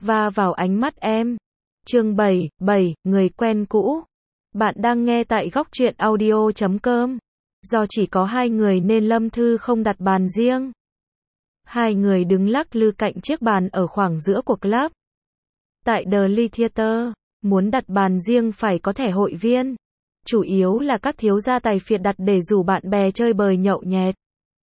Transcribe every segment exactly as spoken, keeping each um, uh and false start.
va vào ánh mắt em. Chương bảy, bảy, người quen cũ. Bạn đang nghe tại góc truyện audio chấm com. Do chỉ có hai người nên Lâm Thư không đặt bàn riêng. Hai người đứng lắc lư cạnh chiếc bàn ở khoảng giữa của club. Tại The Lee Theater, muốn đặt bàn riêng phải có thẻ hội viên. Chủ yếu là các thiếu gia tài phiệt đặt để rủ bạn bè chơi bời nhậu nhẹt.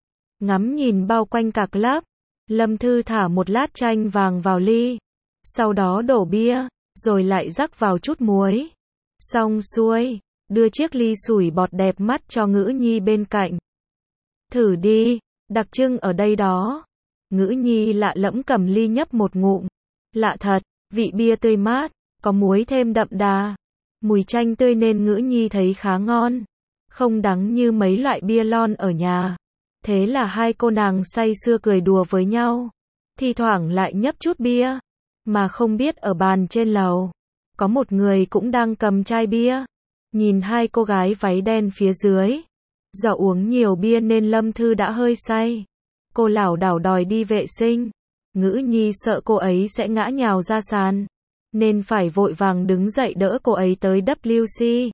Ngắm nhìn bao quanh cả club, Lâm Thư thả một lát chanh vàng vào ly. Sau đó đổ bia, rồi lại rắc vào chút muối. Xong xuôi, đưa chiếc ly sủi bọt đẹp mắt cho Ngữ Nhi bên cạnh. Thử đi, đặc trưng ở đây đó. Ngữ Nhi lạ lẫm cầm ly nhấp một ngụm. Lạ thật, vị bia tươi mát, có muối thêm đậm đà. Mùi chanh tươi nên Ngữ Nhi thấy khá ngon. Không đắng như mấy loại bia lon ở nhà. Thế là hai cô nàng say sưa cười đùa với nhau. Thi thoảng lại nhấp chút bia. Mà không biết ở bàn trên lầu, có một người cũng đang cầm chai bia. Nhìn hai cô gái váy đen phía dưới. Do uống nhiều bia nên Lâm Thư đã hơi say. Cô lảo đảo đòi đi vệ sinh. Ngữ Nhi sợ cô ấy sẽ ngã nhào ra sàn, nên phải vội vàng đứng dậy đỡ cô ấy tới vê kép xê.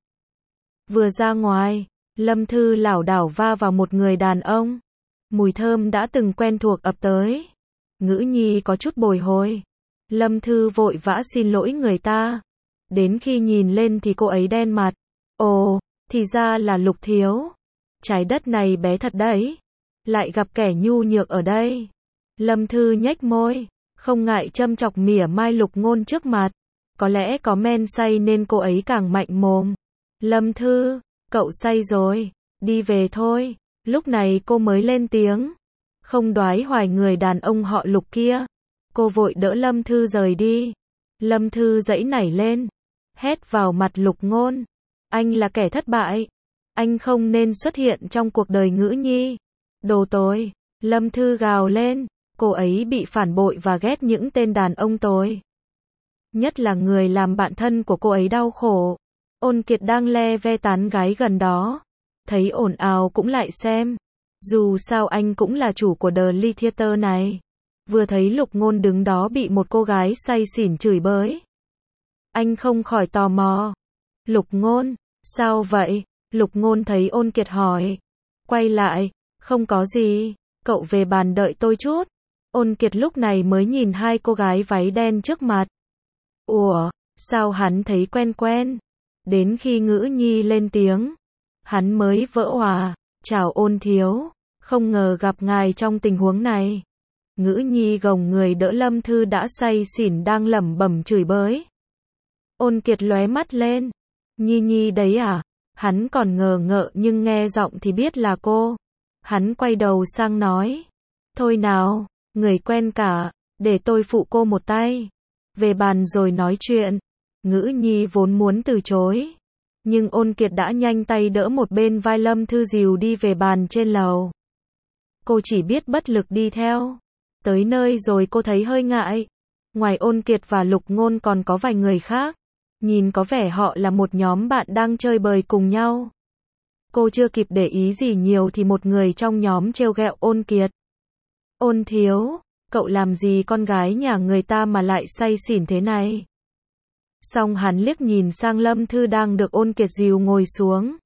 Vừa ra ngoài, Lâm Thư lảo đảo va vào một người đàn ông. Mùi thơm đã từng quen thuộc ập tới. Ngữ Nhi có chút bồi hồi. Lâm Thư vội vã xin lỗi người ta. Đến khi nhìn lên thì cô ấy đen mặt. Ồ, thì ra là Lục thiếu. Trái đất này bé thật đấy. Lại gặp kẻ nhu nhược ở đây. Lâm Thư nhếch môi, không ngại châm chọc mỉa mai Lục Ngôn trước mặt. Có lẽ có men say nên cô ấy càng mạnh mồm. Lâm Thư, cậu say rồi, đi về thôi. Lúc này cô mới lên tiếng. Không đoái hoài người đàn ông họ Lục kia. Cô vội đỡ Lâm Thư rời đi. Lâm Thư giãy nảy lên, hét vào mặt Lục Ngôn. Anh là kẻ thất bại. Anh không nên xuất hiện trong cuộc đời Ngữ Nhi. Đồ tồi. Lâm Thư gào lên. Cô ấy bị phản bội và ghét những tên đàn ông tồi. Nhất là người làm bạn thân của cô ấy đau khổ. Ôn Kiệt đang le ve tán gái gần đó. Thấy ồn ào cũng lại xem. Dù sao anh cũng là chủ của The Lee Theater này. Vừa thấy Lục Ngôn đứng đó bị một cô gái say xỉn chửi bới. Anh không khỏi tò mò. Lục Ngôn, sao vậy? Lục Ngôn thấy Ôn Kiệt hỏi. Quay lại, không có gì, cậu về bàn đợi tôi chút. Ôn Kiệt lúc này mới nhìn hai cô gái váy đen trước mặt. Ủa, sao hắn thấy quen quen? Đến khi Ngữ Nhi lên tiếng, hắn mới vỡ òa. Chào Ôn thiếu, không ngờ gặp ngài trong tình huống này. Ngữ Nhi gồng người đỡ Lâm Thư đã say xỉn đang lẩm bẩm chửi bới. Ôn Kiệt lóe mắt lên. Nhi Nhi đấy à? Hắn còn ngờ ngợ nhưng nghe giọng thì biết là cô. Hắn quay đầu sang nói. Thôi nào, người quen cả, để tôi phụ cô một tay. Về bàn rồi nói chuyện. Ngữ Nhi vốn muốn từ chối. Nhưng Ôn Kiệt đã nhanh tay đỡ một bên vai Lâm Thư dìu đi về bàn trên lầu. Cô chỉ biết bất lực đi theo. Tới nơi rồi cô thấy hơi ngại. Ngoài Ôn Kiệt và Lục Ngôn còn có vài người khác. Nhìn có vẻ họ là một nhóm bạn đang chơi bời cùng nhau. Cô chưa kịp để ý gì nhiều thì một người trong nhóm trêu ghẹo Ôn Kiệt. Ôn thiếu, cậu làm gì con gái nhà người ta mà lại say xỉn thế này? Xong hắn liếc nhìn sang Lâm Thư đang được Ôn Kiệt dìu ngồi xuống.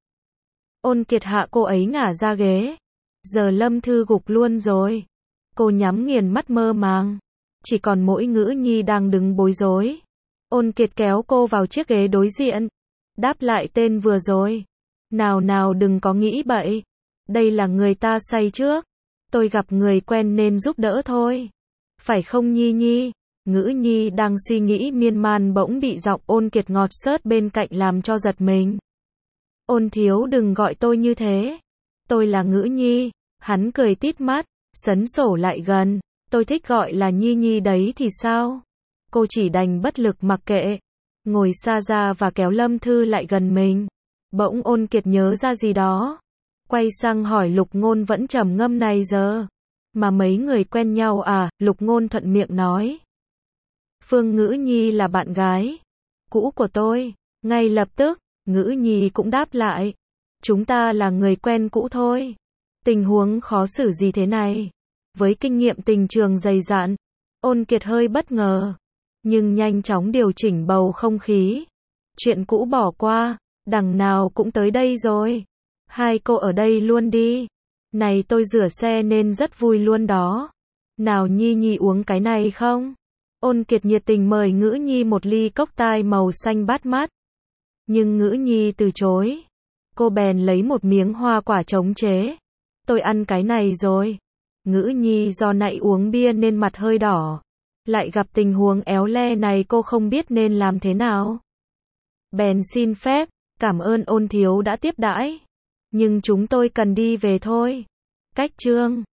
Ôn Kiệt hạ cô ấy ngả ra ghế. Giờ Lâm Thư gục luôn rồi. Cô nhắm nghiền mắt mơ màng. Chỉ còn mỗi Ngữ Nhi đang đứng bối rối. Ôn Kiệt kéo cô vào chiếc ghế đối diện. Đáp lại tên vừa rồi. Nào nào đừng có nghĩ bậy. Đây là người ta say trước. Tôi gặp người quen nên giúp đỡ thôi. Phải không Nhi Nhi? Ngữ Nhi đang suy nghĩ miên man bỗng bị giọng Ôn Kiệt ngọt xớt bên cạnh làm cho giật mình. Ôn thiếu đừng gọi tôi như thế. Tôi là Ngữ Nhi. Hắn cười tít mắt, sấn sổ lại gần. Tôi thích gọi là Nhi Nhi đấy thì sao? Cô chỉ đành bất lực mặc kệ. Ngồi xa ra và kéo Lâm Thư lại gần mình. Bỗng Ôn Kiệt nhớ ra gì đó. Quay sang hỏi Lục Ngôn vẫn trầm ngâm này giờ. Mà mấy người quen nhau à? Lục Ngôn thuận miệng nói. Phương Ngữ Nhi là bạn gái cũ của tôi. Ngay lập tức, Ngữ Nhi cũng đáp lại. Chúng ta là người quen cũ thôi. Tình huống khó xử gì thế này? Với kinh nghiệm tình trường dày dạn, Ôn Kiệt hơi bất ngờ. nhưng nhanh chóng điều chỉnh bầu không khí. Chuyện cũ bỏ qua, đằng nào cũng tới đây rồi. Hai cô ở đây luôn đi. Này tôi rửa xe nên rất vui luôn đó. Nào Nhi Nhi uống cái này không? Ôn Kiệt nhiệt tình mời Ngữ Nhi một ly cốc tai màu xanh bát mát. Nhưng Ngữ Nhi từ chối. Cô bèn lấy một miếng hoa quả chống chế. Tôi ăn cái này rồi. Ngữ Nhi do nãy uống bia nên mặt hơi đỏ. Lại gặp tình huống éo le này cô không biết nên làm thế nào. Bèn xin phép, cảm ơn Ôn thiếu đã tiếp đãi. Nhưng chúng tôi cần đi về thôi. Cách chương